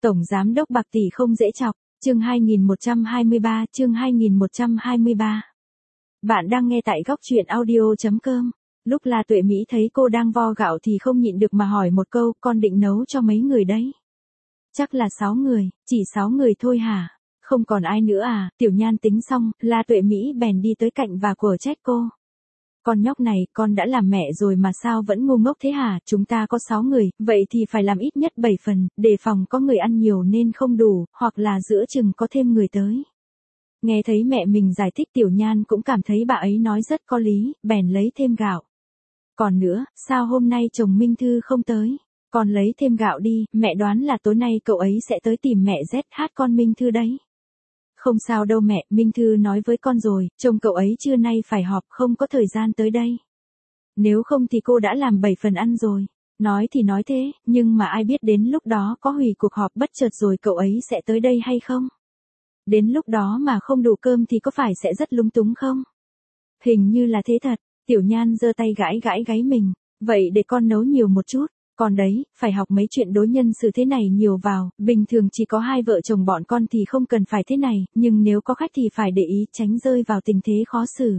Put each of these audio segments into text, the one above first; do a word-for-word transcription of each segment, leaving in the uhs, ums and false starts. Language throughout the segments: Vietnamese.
Tổng giám đốc bạc tỷ không dễ chọc, chương hai nghìn một trăm hai mươi ba, chương hai nghìn một trăm hai mươi ba. Bạn đang nghe tại góc truyện audio chấm com. Lúc La Tuệ Mỹ thấy cô đang vo gạo thì không nhịn được mà hỏi một câu, con định nấu cho mấy người đấy? Chắc là sáu người, chỉ sáu người thôi hả? Không còn ai nữa à? Tiểu Nhan tính xong, La Tuệ Mỹ bèn đi tới cạnh và quở trách cô. Con nhóc này, con đã làm mẹ rồi mà sao vẫn ngu ngốc thế hả? Chúng ta có sáu người, vậy thì phải làm ít nhất bảy phần, đề phòng có người ăn nhiều nên không đủ, hoặc là giữa chừng có thêm người tới. Nghe thấy mẹ mình giải thích Tiểu Nhan cũng cảm thấy bà ấy nói rất có lý, bèn lấy thêm gạo. Còn nữa, sao hôm nay chồng Minh Thư không tới? Con lấy thêm gạo đi, mẹ đoán là tối nay cậu ấy sẽ tới tìm mẹ Z hát con Minh Thư đấy. Không sao đâu mẹ, Minh Thư nói với con rồi, chồng cậu ấy trưa nay phải họp không có thời gian tới đây. Nếu không thì cô đã làm bảy phần ăn rồi. Nói thì nói thế, nhưng mà ai biết đến lúc đó có hủy cuộc họp bất chợt rồi cậu ấy sẽ tới đây hay không? Đến lúc đó mà không đủ cơm thì có phải sẽ rất lúng túng không? Hình như là thế thật, Tiểu Nhan giơ tay gãi gãi gáy mình, vậy để con nấu nhiều một chút. Còn đấy, phải học mấy chuyện đối nhân xử thế này nhiều vào, bình thường chỉ có hai vợ chồng bọn con thì không cần phải thế này, nhưng nếu có khách thì phải để ý tránh rơi vào tình thế khó xử.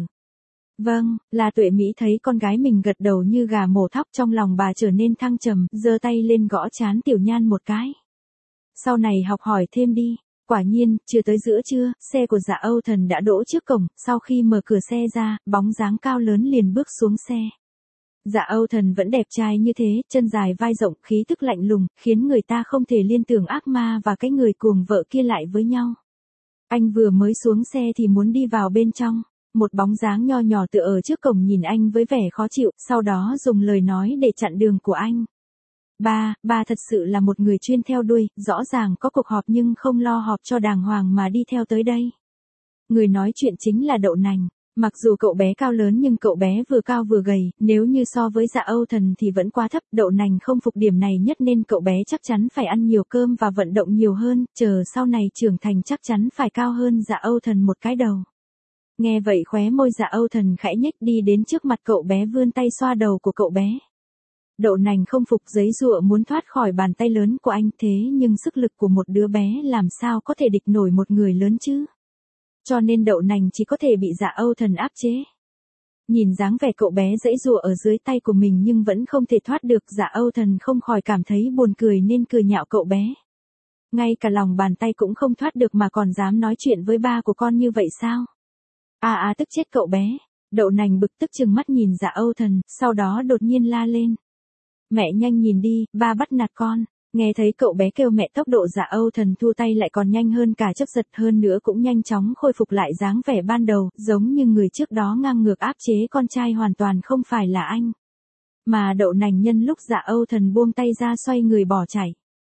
Vâng, La Tuệ Mỹ thấy con gái mình gật đầu như gà mổ thóc, trong lòng bà trở nên thăng trầm, giơ tay lên gõ trán Tiểu Nhan một cái. Sau này học hỏi thêm đi. Quả nhiên, chưa tới giữa trưa, xe của Dạ Âu Thần đã đỗ trước cổng, sau khi mở cửa xe ra, bóng dáng cao lớn liền bước xuống xe. Dạ Âu Thần vẫn đẹp trai như thế, chân dài vai rộng, khí tức lạnh lùng, khiến người ta không thể liên tưởng ác ma và cái người cuồng vợ kia lại với nhau. Anh vừa mới xuống xe thì muốn đi vào bên trong, một bóng dáng nho nhỏ tựa ở trước cổng nhìn anh với vẻ khó chịu, sau đó dùng lời nói để chặn đường của anh. Ba, ba thật sự là một người chuyên theo đuôi, rõ ràng có cuộc họp nhưng không lo họp cho đàng hoàng mà đi theo tới đây. Người nói chuyện chính là Đậu Nành. Mặc dù cậu bé cao lớn nhưng cậu bé vừa cao vừa gầy, nếu như so với Dạ Âu Thần thì vẫn quá thấp, Đậu Nành không phục điểm này nhất nên cậu bé chắc chắn phải ăn nhiều cơm và vận động nhiều hơn, chờ sau này trưởng thành chắc chắn phải cao hơn Dạ Âu Thần một cái đầu. Nghe vậy khóe môi Dạ Âu Thần khẽ nhếch đi đến trước mặt cậu bé vươn tay xoa đầu của cậu bé. Đậu Nành không phục giấy giụa muốn thoát khỏi bàn tay lớn của anh thế nhưng sức lực của một đứa bé làm sao có thể địch nổi một người lớn chứ. Cho nên Đậu Nành chỉ có thể bị Dạ Âu Thần áp chế. Nhìn dáng vẻ cậu bé giãy giụa ở dưới tay của mình nhưng vẫn không thể thoát được, Dạ Âu Thần không khỏi cảm thấy buồn cười nên cười nhạo cậu bé. Ngay cả lòng bàn tay cũng không thoát được mà còn dám nói chuyện với ba của con như vậy sao? À à tức chết cậu bé. Đậu Nành bực tức trừng mắt nhìn Dạ Âu Thần, sau đó đột nhiên la lên. Mẹ nhanh nhìn đi, ba bắt nạt con. Nghe thấy cậu bé kêu mẹ, tốc độ Dạ Âu Thần thu tay lại còn nhanh hơn cả chớp giật, hơn nữa cũng nhanh chóng khôi phục lại dáng vẻ ban đầu, giống như người trước đó ngang ngược áp chế con trai hoàn toàn không phải là anh. Mà Đậu Nành nhân lúc Dạ Âu Thần buông tay ra xoay người bỏ chạy.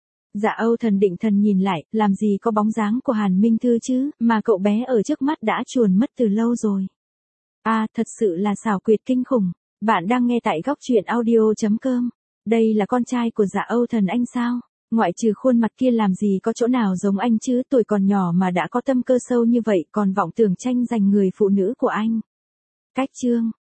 Dạ Âu Thần định thần nhìn lại, làm gì có bóng dáng của Hàn Minh Thư chứ, mà cậu bé ở trước mắt đã chuồn mất từ lâu rồi. À, thật sự là xảo quyệt kinh khủng. Bạn đang nghe tại góc truyện audio chấm com. Đây là con trai của Dạ Âu Thần anh sao? Ngoại trừ khuôn mặt kia làm gì có chỗ nào giống anh chứ, tuổi còn nhỏ mà đã có tâm cơ sâu như vậy, còn vọng tưởng tranh giành người phụ nữ của anh. Cách chương